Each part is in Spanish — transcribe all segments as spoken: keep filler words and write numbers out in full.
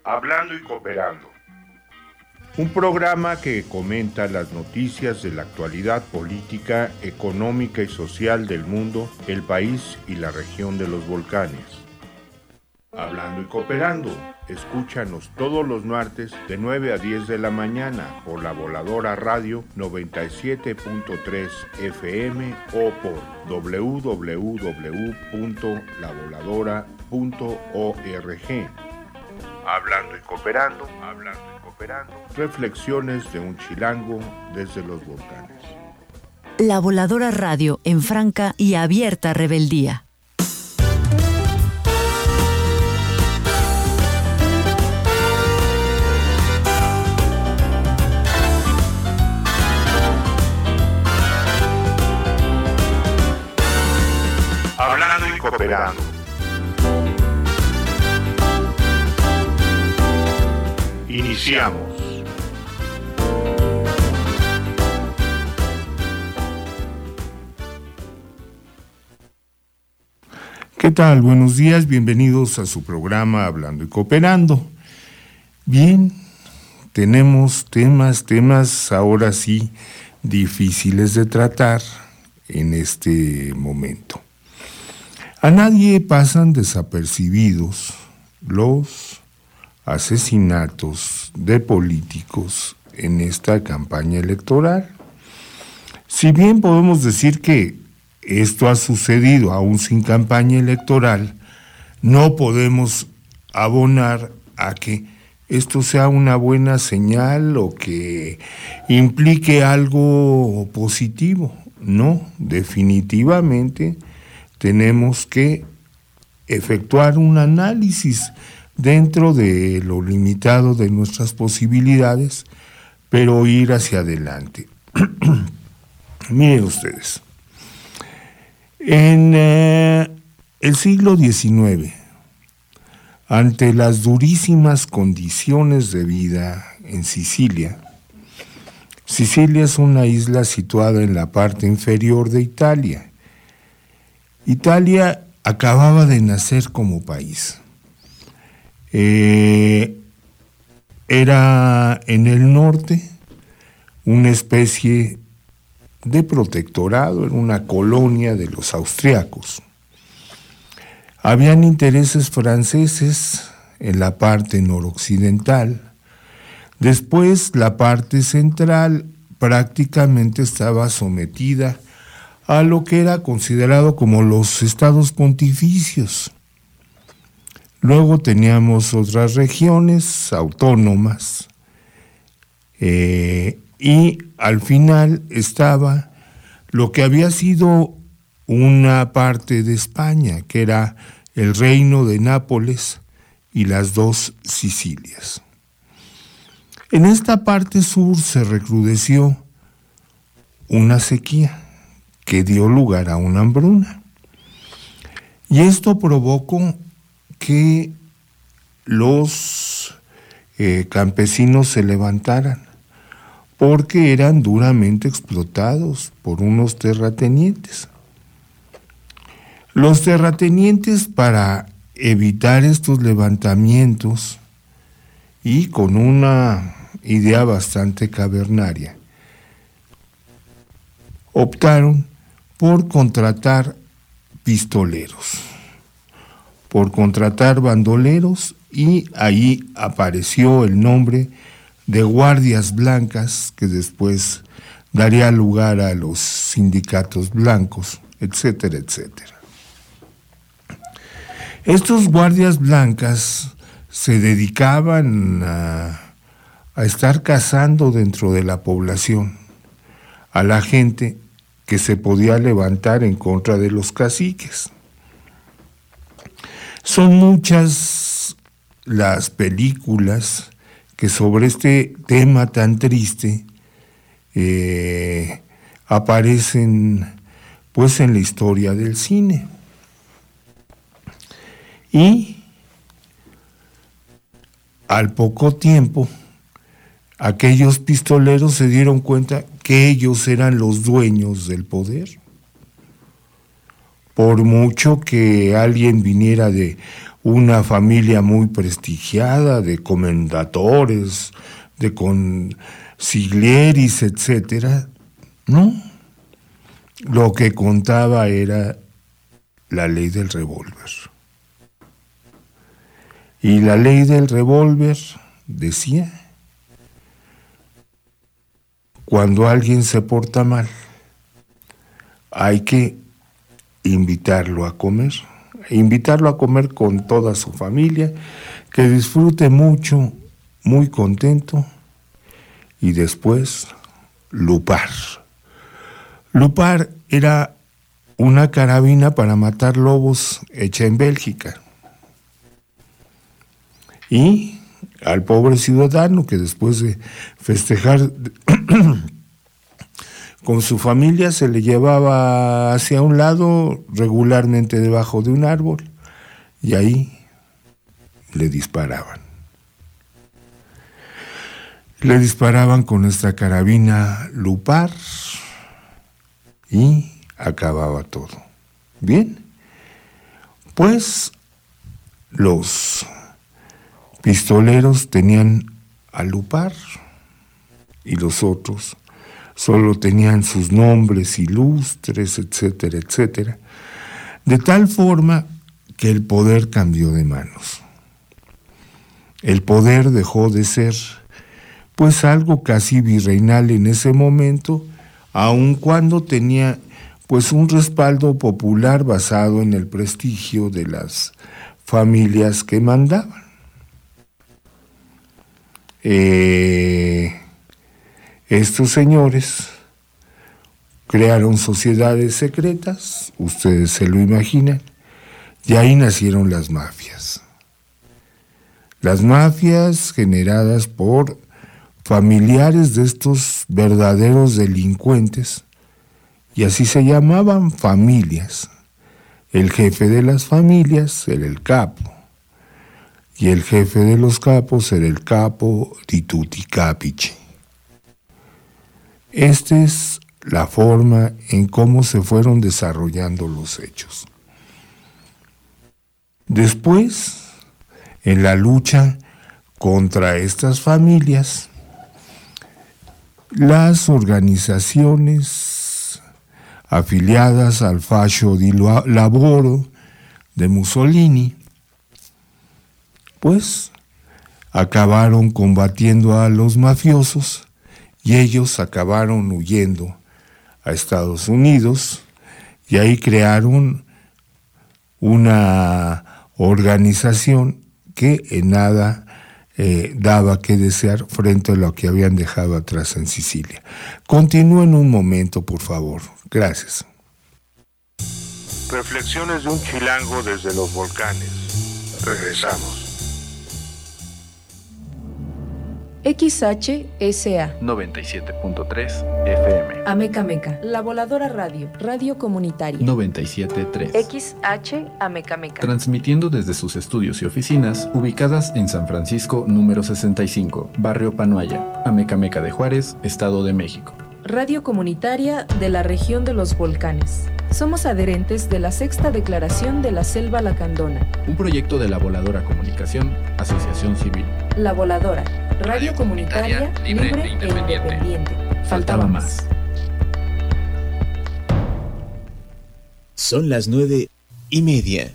Hablando y Cooperando. Un programa que comenta las noticias de la actualidad política, económica y social del mundo, el país y la región de los volcanes. Hablando y Cooperando. Escúchanos todos los martes de nueve a diez de la mañana por la Voladora Radio noventa y siete punto tres F M o por doble u doble u doble u punto la voladora punto org. Hablando y Cooperando, hablando y cooperando. Reflexiones de un chilango desde los volcanes. La Voladora Radio en franca y abierta rebeldía. Hablando y Cooperando. Iniciamos. ¿Qué tal? Buenos días, bienvenidos a su programa Hablando y Cooperando. Bien, tenemos temas, temas ahora sí difíciles de tratar en este momento. A nadie pasan desapercibidos los asesinatos de políticos en esta campaña electoral. Si bien podemos decir que esto ha sucedido aún sin campaña electoral, no podemos abonar a que esto sea una buena señal o que implique algo positivo. No, definitivamente tenemos que efectuar un análisis dentro de lo limitado de nuestras posibilidades, pero ir hacia adelante. Miren ustedes, en eh, el siglo diecinueve, ante las durísimas condiciones de vida en Sicilia, Sicilia es una isla situada en la parte inferior de Italia. Italia acababa de nacer como país. Eh, era en el norte una especie de protectorado, era una colonia de los austriacos. Habían intereses franceses en la parte noroccidental. Después la parte central prácticamente estaba sometida a lo que era considerado como los estados pontificios. Luego teníamos otras regiones autónomas eh, y al final estaba lo que había sido una parte de España, que era el reino de Nápoles y las dos Sicilias. En esta parte sur se recrudeció una sequía que dio lugar a una hambruna. Y esto provocó que los eh, campesinos se levantaran, porque eran duramente explotados por unos terratenientes. Los terratenientes, para evitar estos levantamientos y con una idea bastante cavernaria, optaron por contratar pistoleros, por contratar bandoleros, y ahí apareció el nombre de guardias blancas, que después daría lugar a los sindicatos blancos, etcétera, etcétera. Estos guardias blancas se dedicaban a, a estar cazando dentro de la población a la gente que se podía levantar en contra de los caciques. Son muchas las películas que sobre este tema tan triste eh, aparecen pues en la historia del cine. Y al poco tiempo, aquellos pistoleros se dieron cuenta que ellos eran los dueños del poder. por mucho que alguien viniera de una familia muy prestigiada, de comendadores, de consiglieris, etcétera, no. Lo que contaba era la ley del revólver. Y la ley del revólver decía: cuando alguien se porta mal, hay que invitarlo a comer, invitarlo a comer con toda su familia, que disfrute mucho, muy contento, y después lupar. Lupar era una carabina para matar lobos hecha en Bélgica. Y al pobre ciudadano que después de festejar con su familia se le llevaba hacia un lado, regularmente debajo de un árbol, y ahí le disparaban. Le disparaban con esta carabina Lupar y acababa todo. Bien, pues los pistoleros tenían a Lupar y los otros solo tenían sus nombres ilustres, etcétera, etcétera, de tal forma que el poder cambió de manos. El poder dejó de ser pues algo casi virreinal en ese momento, aun cuando tenía pues un respaldo popular basado en el prestigio de las familias que mandaban. Eh, estos señores crearon sociedades secretas, ustedes se lo imaginan, y ahí nacieron las mafias. Las mafias generadas por familiares de estos verdaderos delincuentes, y así se llamaban familias. El jefe de las familias era el capo, y el jefe de los capos era el capo di tutti capici. Esta es la forma en cómo se fueron desarrollando los hechos. Después, en la lucha contra estas familias, las organizaciones afiliadas al Fascio di Lavoro de Mussolini, pues acabaron combatiendo a los mafiosos y ellos acabaron huyendo a Estados Unidos, y ahí crearon una organización que en nada eh, daba que desear frente a lo que habían dejado atrás en Sicilia. Continúen un momento, por favor. Gracias. Reflexiones de un chilango desde los volcanes. Regresamos. X H S A noventa y siete punto tres F M. Ameca Meca, La Voladora Radio, radio comunitaria. noventa y siete punto tres. X H Ameca Meca. Transmitiendo desde sus estudios y oficinas ubicadas en San Francisco número sesenta y cinco, Barrio Panoaya, Ameca Meca de Juárez, Estado de México. Radio comunitaria de la región de los volcanes. Somos adherentes de la Sexta Declaración de la Selva Lacandona. Un proyecto de La Voladora Comunicación, Asociación Civil. La Voladora, radio comunitaria, libre, libre e independiente. E independiente. Faltaba más. Son las nueve y media.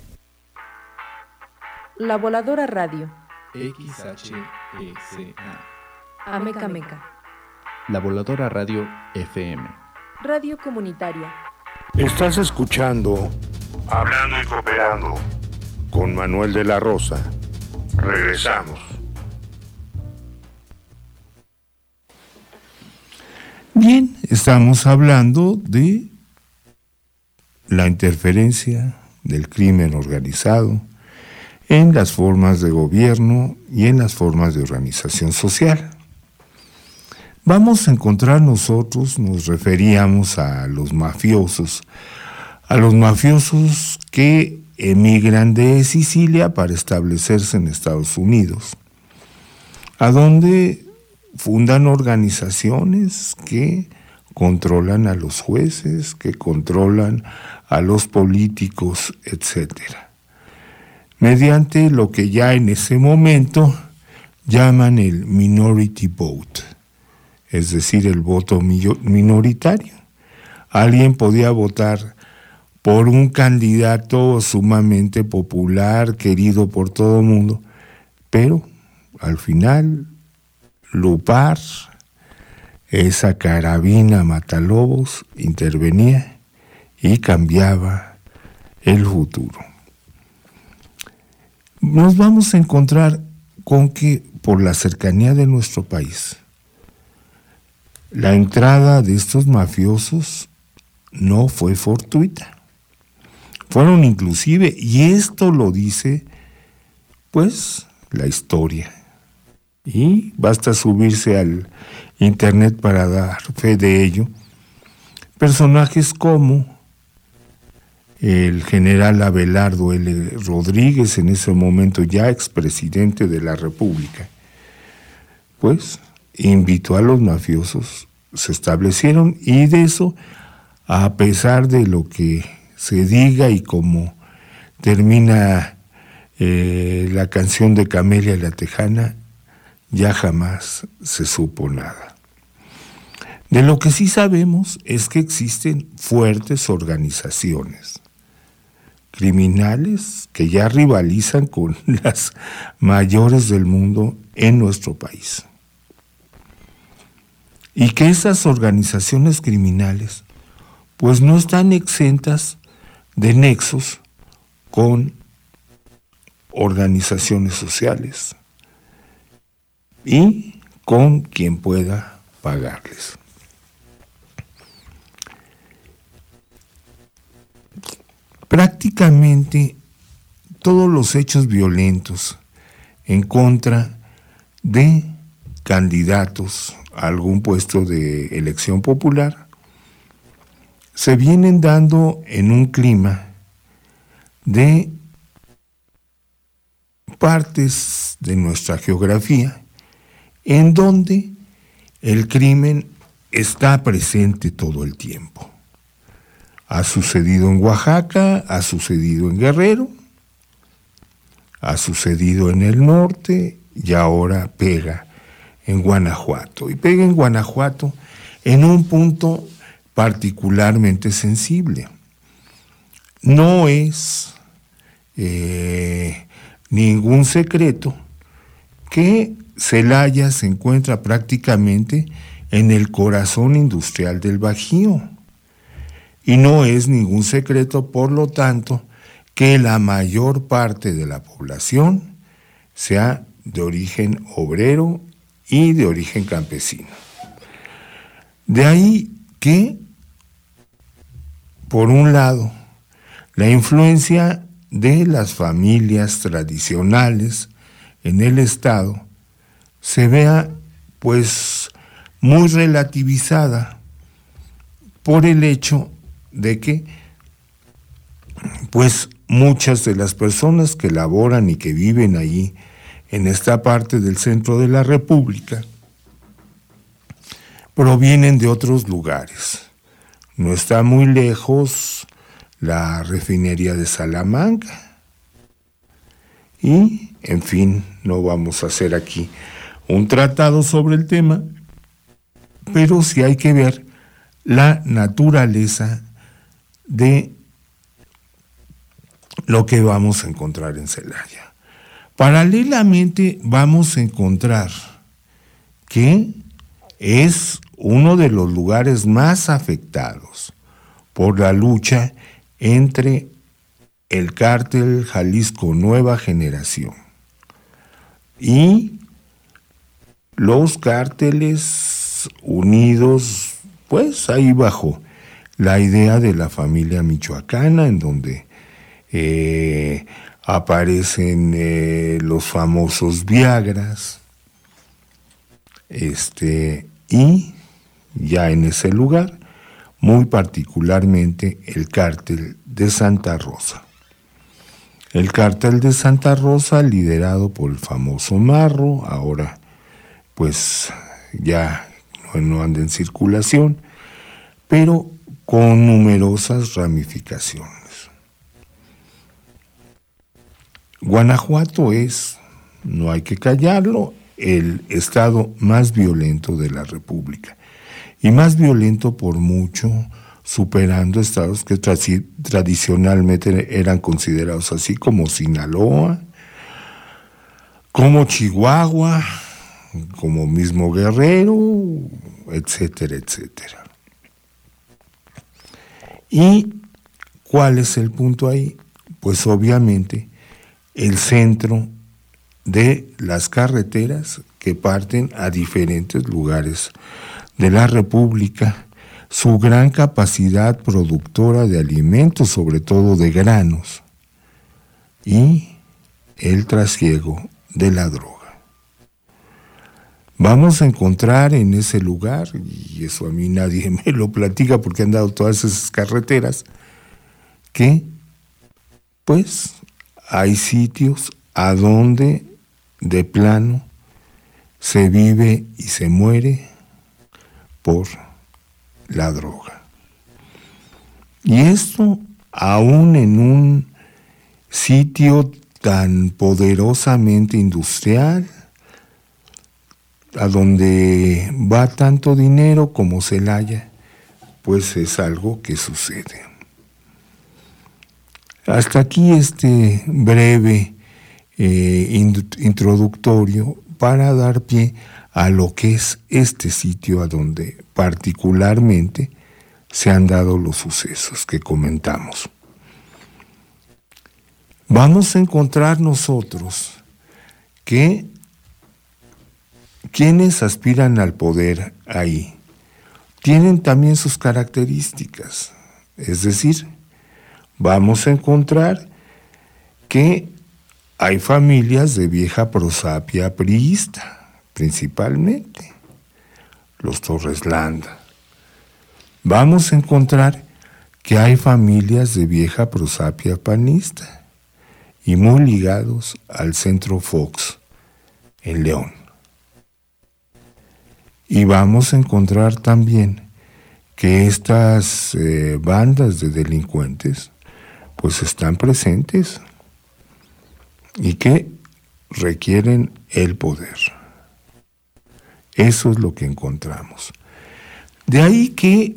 La Voladora Radio. X H S A. Ameca Meca. La Voladora Radio F M. Radio comunitaria. Estás escuchando Hablando y Cooperando con Manuel de la Rosa. Regresamos. Bien, estamos hablando de la interferencia del crimen organizado en las formas de gobierno y en las formas de organización social. Vamos a encontrar nosotros, nos referíamos a los mafiosos, a los mafiosos que emigran de Sicilia para establecerse en Estados Unidos, a donde fundan organizaciones que controlan a los jueces, que controlan a los políticos, etcétera, mediante lo que ya en ese momento llaman el minority vote, es decir, el voto minoritario. Alguien podía votar por un candidato sumamente popular, querido por todo el mundo, pero al final Lupar, esa carabina matalobos, intervenía y cambiaba el futuro. Nos vamos a encontrar con que por la cercanía de nuestro país, la entrada de estos mafiosos no fue fortuita. Fueron inclusive, y esto lo dice, pues, la historia. Y basta subirse al internet para dar fe de ello. Personajes como el general Abelardo L. Rodríguez, en ese momento ya expresidente de la República, pues invitó a los mafiosos, se establecieron, y de eso, a pesar de lo que se diga y como termina eh, la canción de Camelia la Tejana, ya jamás se supo nada. De lo que sí sabemos es que existen fuertes organizaciones criminales que ya rivalizan con las mayores del mundo en nuestro país. Y que esas organizaciones criminales pues no están exentas de nexos con organizaciones sociales y con quien pueda pagarles. Prácticamente todos los hechos violentos en contra de candidatos a algún puesto de elección popular se vienen dando en un clima de partes de nuestra geografía en donde el crimen está presente todo el tiempo. Ha sucedido en Oaxaca, ha sucedido en Guerrero, ha sucedido en el norte y ahora pega en Guanajuato. Y pega en Guanajuato en un punto particularmente sensible. No es eh, ningún secreto que Celaya se encuentra prácticamente en el corazón industrial del Bajío. Y no es ningún secreto, por lo tanto, que la mayor parte de la población sea de origen obrero y de origen campesino. De ahí que, por un lado, la influencia de las familias tradicionales en el Estado se vea, pues, muy relativizada por el hecho de que, pues, muchas de las personas que laboran y que viven allí, en esta parte del centro de la República, provienen de otros lugares. No está muy lejos la refinería de Salamanca. Y, en fin, no vamos a hacer aquí un tratado sobre el tema, pero sí hay que ver la naturaleza de lo que vamos a encontrar en Celaya. Paralelamente vamos a encontrar que es uno de los lugares más afectados por la lucha entre el cártel Jalisco Nueva Generación y los cárteles unidos, pues ahí bajo la idea de la familia michoacana, en donde eh, aparecen eh, los famosos Viagras, este, y ya en ese lugar, muy particularmente el cártel de Santa Rosa. El cártel de Santa Rosa, liderado por el famoso Marro, ahora pues ya no, no anda en circulación, pero con numerosas ramificaciones. Guanajuato es, no hay que callarlo, el estado más violento de la República, y más violento por mucho, superando estados que tra- tradicionalmente eran considerados así, como Sinaloa, como Chihuahua, como mismo Guerrero, etcétera, etcétera. ¿Y cuál es el punto ahí? Pues obviamente el centro de las carreteras que parten a diferentes lugares de la República, su gran capacidad productora de alimentos, sobre todo de granos, y el trasiego de la droga. Vamos a encontrar en ese lugar, y eso a mí nadie me lo platica porque han dado todas esas carreteras, que pues hay sitios a donde de plano se vive y se muere por la droga. Y esto aún en un sitio tan poderosamente industrial, a donde va tanto dinero como Celaya, pues es algo que sucede. Hasta aquí este breve eh, introductorio para dar pie a lo que es este sitio a donde particularmente se han dado los sucesos que comentamos. Vamos a encontrar nosotros que quienes aspiran al poder ahí tienen también sus características, es decir, vamos a encontrar que hay familias de vieja prosapia priista, principalmente los Torres Landa. Vamos a encontrar que hay familias de vieja prosapia panista y muy ligados al Centro Fox en León. Y vamos a encontrar también que estas eh, bandas de delincuentes pues están presentes y que requieren el poder. Eso es lo que encontramos. De ahí que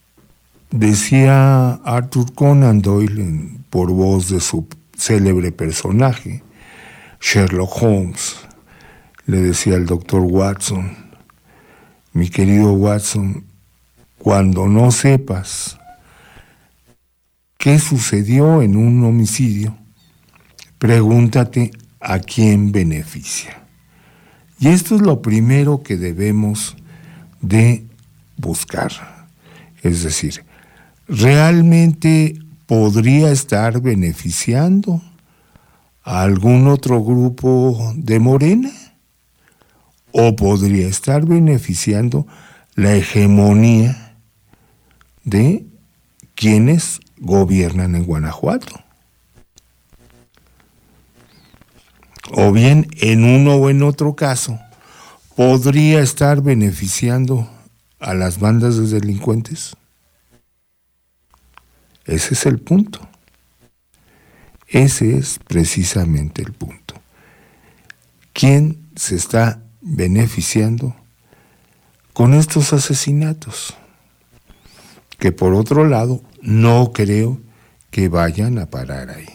decía Arthur Conan Doyle, en, por voz de su célebre personaje, Sherlock Holmes, le decía al doctor Watson: mi querido Watson, cuando no sepas qué sucedió en un homicidio, pregúntate a quién beneficia. Y esto es lo primero que debemos de buscar. Es decir, ¿realmente podría estar beneficiando a algún otro grupo de Morena? ¿O podría estar beneficiando la hegemonía de quienes gobiernan en Guanajuato? O bien, en uno o en otro caso, ¿podría estar beneficiando a las bandas de delincuentes? Ese es el punto. Ese es precisamente el punto. ¿Quién se está beneficiando con estos asesinatos? Que por otro lado, no creo que vayan a parar ahí.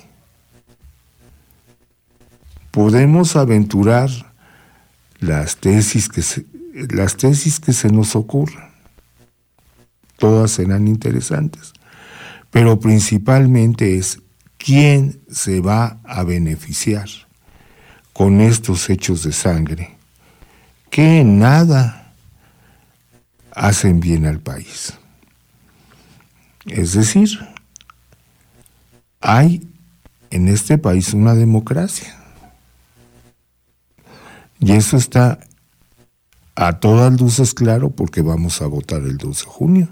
Podemos aventurar las tesis que se, las tesis que se nos ocurran. Todas serán interesantes. Pero principalmente es quién se va a beneficiar con estos hechos de sangre que en nada hacen bien al país. Es decir, hay en este país una democracia. Y eso está a todas luces claro porque vamos a votar el dos de junio.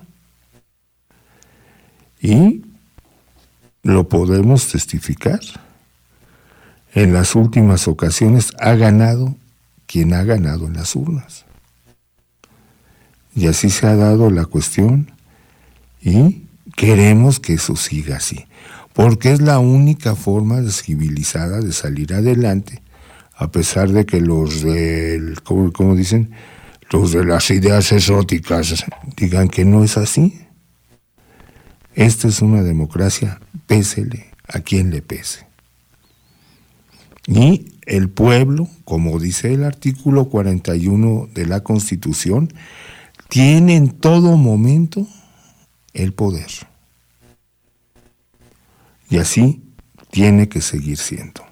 Y lo podemos testificar. En las últimas ocasiones ha ganado quien ha ganado en las urnas. Y así se ha dado la cuestión Y queremos que eso siga así, porque es la única forma civilizada de salir adelante, a pesar de que los del, ¿cómo, cómo dicen? Los de las ideas exóticas digan que no es así. Esta es una democracia, pésele a quien le pese. Y el pueblo, como dice el artículo cuarenta y uno de la Constitución, tiene en todo momento el poder. Y así tiene que seguir siendo.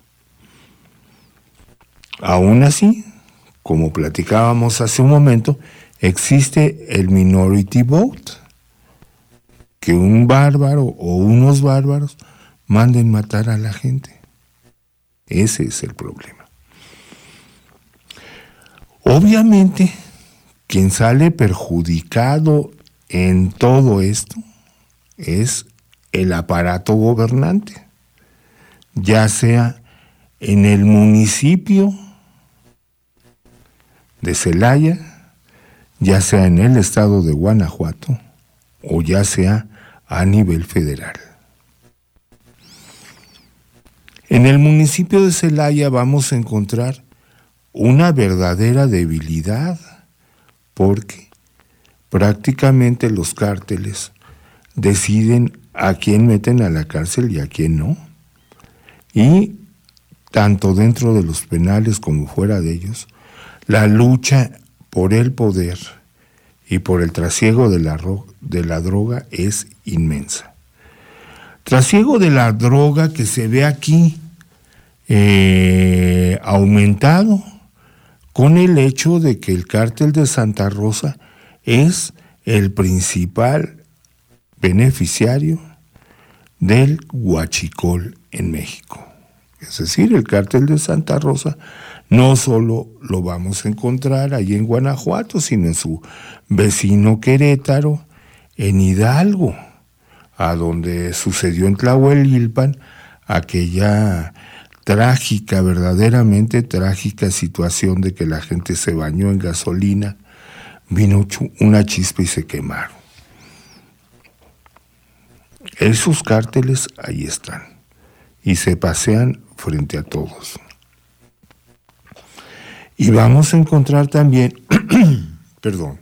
Aún así, como platicábamos hace un momento, existe el minority vote, que un bárbaro o unos bárbaros manden matar a la gente. Ese es el problema. Obviamente, quien sale perjudicado en todo esto es el aparato gobernante, ya sea en el municipio de Celaya, ya sea en el estado de Guanajuato, o ya sea a nivel federal. En el municipio de Celaya vamos a encontrar una verdadera debilidad, porque prácticamente los cárteles deciden a quién meten a la cárcel y a quién no. Y tanto dentro de los penales como fuera de ellos, la lucha por el poder y por el trasiego de la, ro- de la droga es inmensa. Trasiego de la droga que se ve aquí eh, aumentado con el hecho de que el cártel de Santa Rosa es el principal beneficiario del huachicol en México. Es decir, el cártel de Santa Rosa no solo lo vamos a encontrar allí en Guanajuato, sino en su vecino Querétaro, en Hidalgo, a donde sucedió en Tlahuelilpan aquella trágica, verdaderamente trágica situación de que la gente se bañó en gasolina, vino una chispa y se quemaron. Esos cárteles ahí están y se pasean frente a todos. Y vamos a encontrar también, perdón,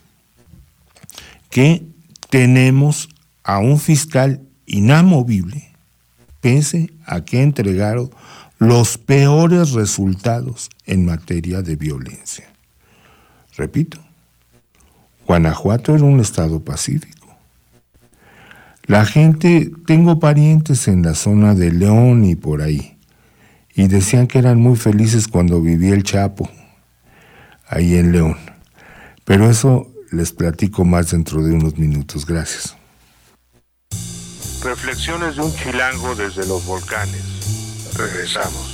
que tenemos a un fiscal inamovible, pese a que entregaron los peores resultados en materia de violencia. Repito, Guanajuato era un estado pacífico. La gente, tengo parientes en la zona de León y por ahí, y decían que eran muy felices cuando vivía el Chapo, ahí en León. Pero eso les platico más dentro de unos minutos. Gracias. Reflexiones de un chilango desde los volcanes. Regresamos.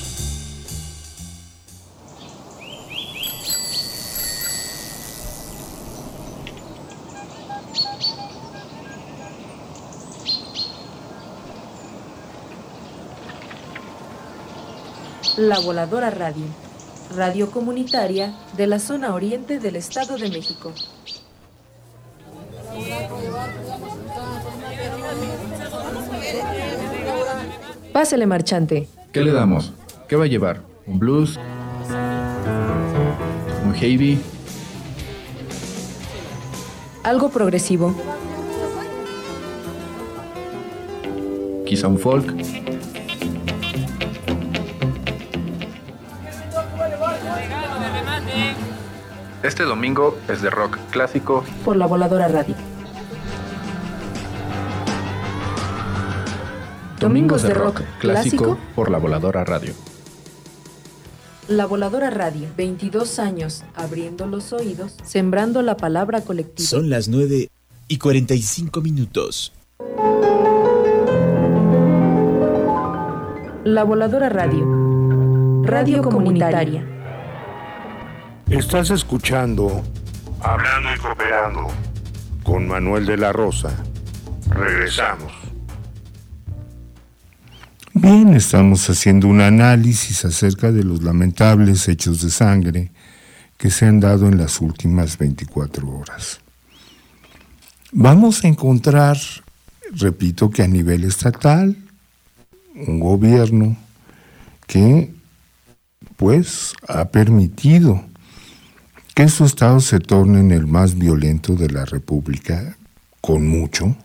La Voladora Radio, radio comunitaria de la zona oriente del Estado de México. Pásele, marchante. ¿Qué le damos? ¿Qué va a llevar? ¿Un blues? ¿Un heavy? Algo progresivo. ¿Quizá un folk? Este domingo es de rock clásico por la Voladora Radio. Domingos de rock clásico por la Voladora Radio. La Voladora Radio, veintidós años abriendo los oídos, sembrando la palabra colectiva. Son las nueve y cuarenta y cinco minutos. La Voladora Radio, radio comunitaria. Estás escuchando Hablando y Cooperando con Manuel de la Rosa. Regresamos. Bien, estamos haciendo un análisis acerca de los lamentables hechos de sangre que se han dado en las últimas veinticuatro horas. vamos a encontrar, repito, que a nivel estatal, un gobierno que pues ha permitido que su estado se torne en el más violento de la República, con mucho.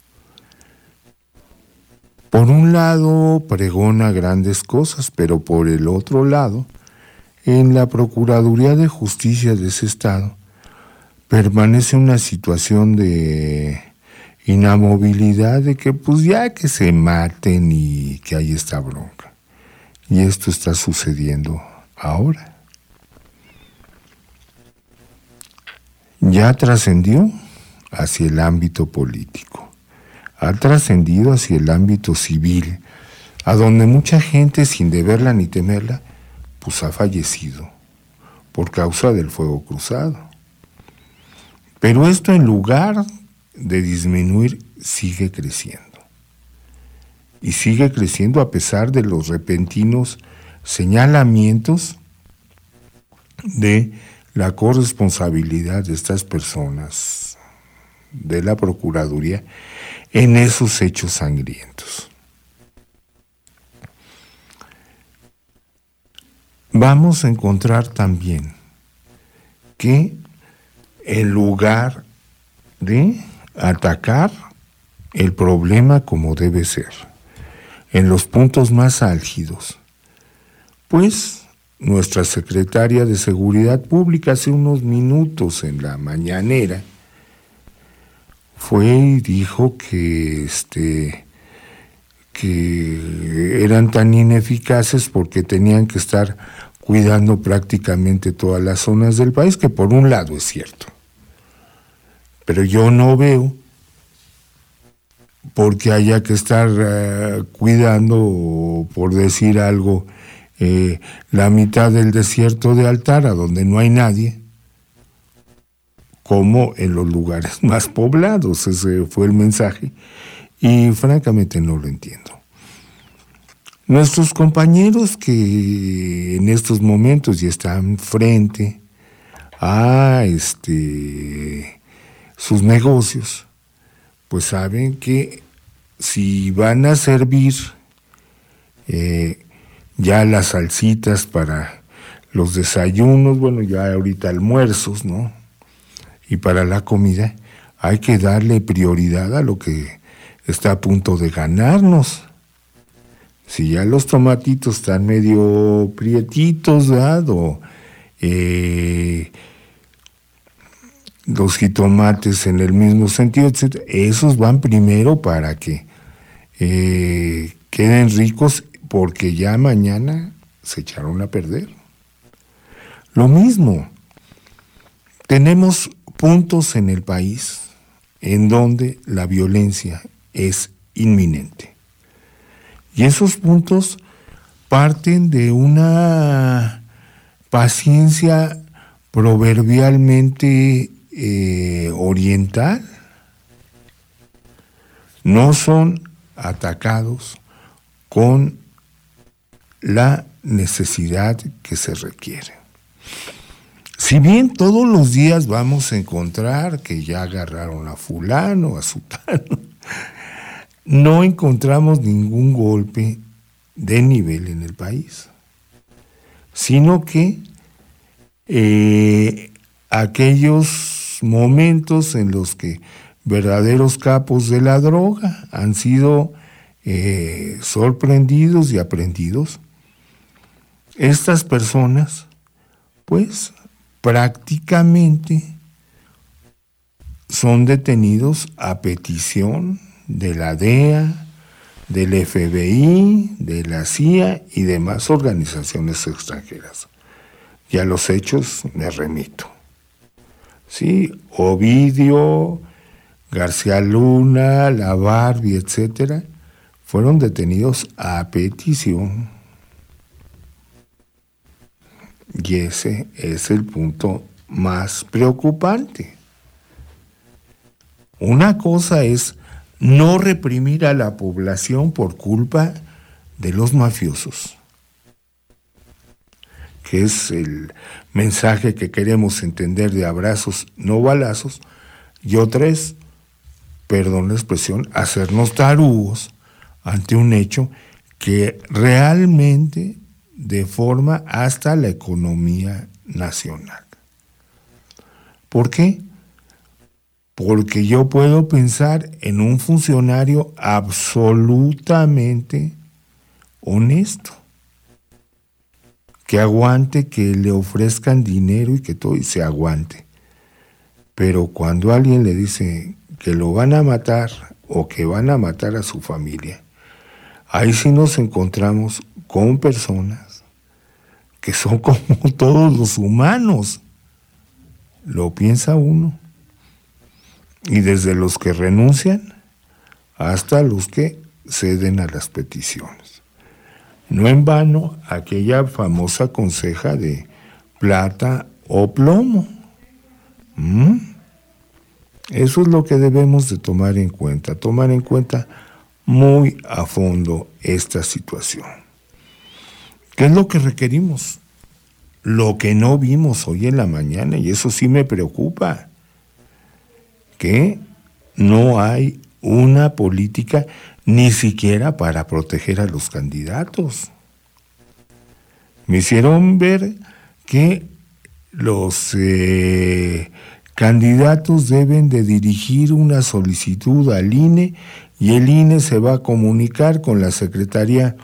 Por un lado pregona grandes cosas, pero por el otro lado, en la Procuraduría de Justicia de ese estado, permanece una situación de inamovilidad, de que pues ya que se maten y que hay esta bronca. Y esto está sucediendo ahora. Ya trascendió hacia el ámbito político, ha trascendido hacia el ámbito civil, a donde mucha gente, sin deberla ni temerla, pues ha fallecido por causa del fuego cruzado. Pero esto, en lugar de disminuir, sigue creciendo. Y sigue creciendo a pesar de los repentinos señalamientos de la corresponsabilidad de estas personas de la Procuraduría en esos hechos sangrientos. Vamos a encontrar también que en lugar de atacar el problema como debe ser, en los puntos más álgidos, pues nuestra secretaria de Seguridad Pública hace unos minutos en la mañanera fue y dijo que este que eran tan ineficaces porque tenían que estar cuidando prácticamente todas las zonas del país, que por un lado es cierto, pero yo no veo porque haya que estar uh, cuidando, por decir algo, eh, la mitad del desierto de Altara, donde no hay nadie, como en los lugares más poblados. Ese fue el mensaje, y francamente no lo entiendo. Nuestros compañeros que en estos momentos ya están frente a este, sus negocios, pues saben que si van a servir eh, ya las salsitas para los desayunos, bueno, ya ahorita almuerzos, ¿no? Y para la comida, hay que darle prioridad a lo que está a punto de ganarnos. Si ya los tomatitos están medio prietitos, ¿verdad? O eh, los jitomates en el mismo sentido, etcétera, esos van primero para que eh, queden ricos, porque ya mañana se echaron a perder. Lo mismo, tenemos puntos en el país en donde la violencia es inminente. Y esos puntos parten de una paciencia proverbialmente eh, oriental. No son atacados con la necesidad que se requiere. Si bien todos los días vamos a encontrar que ya agarraron a fulano, a sutano, no encontramos ningún golpe de nivel en el país, sino que eh, aquellos momentos en los que verdaderos capos de la droga han sido eh, sorprendidos y aprehendidos, estas personas, pues, prácticamente son detenidos a petición de la D E A, del F B I, de la C I A y demás organizaciones extranjeras. Y a los hechos me remito. Sí, Ovidio, García Luna, la Barbie, etcétera, fueron detenidos a petición. Y ese es el punto más preocupante. Una cosa es no reprimir a la población por culpa de los mafiosos, que es el mensaje que queremos entender de abrazos, no balazos, y otra es perdón la expresión, hacernos tarugos ante un hecho que realmente deforma hasta la economía nacional. ¿Por qué? Porque yo puedo pensar en un funcionario absolutamente honesto, que aguante, que le ofrezcan dinero y que todo y se aguante. Pero cuando alguien le dice que lo van a matar o que van a matar a su familia, ahí sí nos encontramos con personas que son como todos los humanos. Lo piensa uno. Y desde los que renuncian hasta los que ceden a las peticiones. No en vano aquella famosa conseja de plata o plomo. ¿Mm? Eso es lo que debemos de tomar en cuenta, tomar en cuenta muy a fondo esta situación. ¿Qué es lo que requerimos? Lo que no vimos hoy en la mañana, y eso sí me preocupa, que no hay una política ni siquiera para proteger a los candidatos. Me hicieron ver que los eh, candidatos deben de dirigir una solicitud al I N E y el I N E se va a comunicar con la Secretaría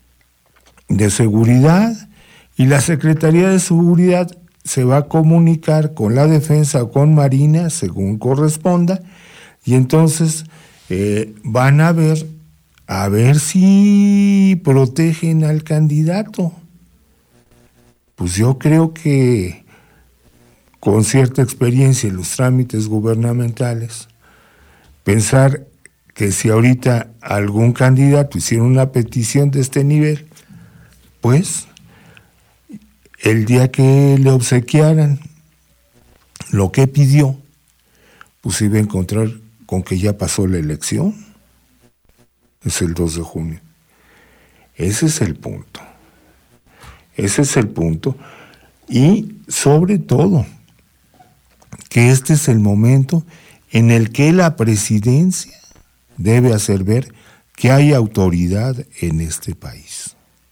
de Seguridad y la Secretaría de Seguridad se va a comunicar con la Defensa o con Marina, según corresponda, y entonces eh, van a ver, a ver si protegen al candidato. Pues yo creo que con cierta experiencia en los trámites gubernamentales, pensar que si ahorita algún candidato hiciera una petición de este nivel, pues el día que le obsequiaran lo que pidió, pues iba a encontrar con que ya pasó la elección. Es el dos de junio. Ese es el punto. Ese es el punto. Y sobre todo, que este es el momento en el que la presidencia debe hacer ver que hay autoridad en este país.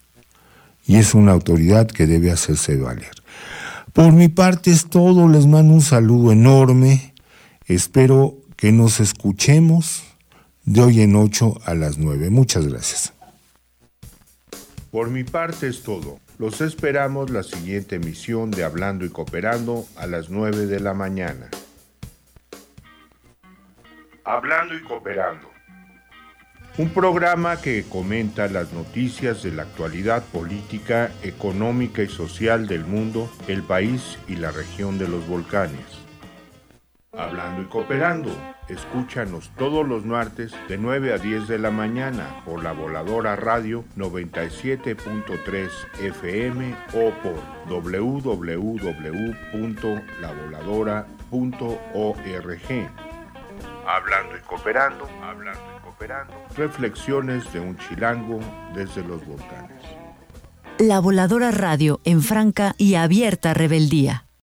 Y es una autoridad que debe hacerse valer. Por mi parte es todo, les mando un saludo enorme. Espero que nos escuchemos de hoy en ocho a las nueve. Muchas gracias. Por mi parte es todo. Los esperamos la siguiente emisión de Hablando y Cooperando a las nueve de la mañana. Hablando y Cooperando. Un programa que comenta las noticias de la actualidad política, económica y social del mundo, el país y la región de los volcanes. Hablando y Cooperando. Escúchanos todos los martes de nueve a diez de la mañana por la Voladora Radio noventa y siete punto tres F M o por doble u doble u doble u punto la voladora punto org. Hablando y Cooperando, hablando y cooperando. Reflexiones de un chilango desde los volcanes. La Voladora Radio en franca y abierta rebeldía.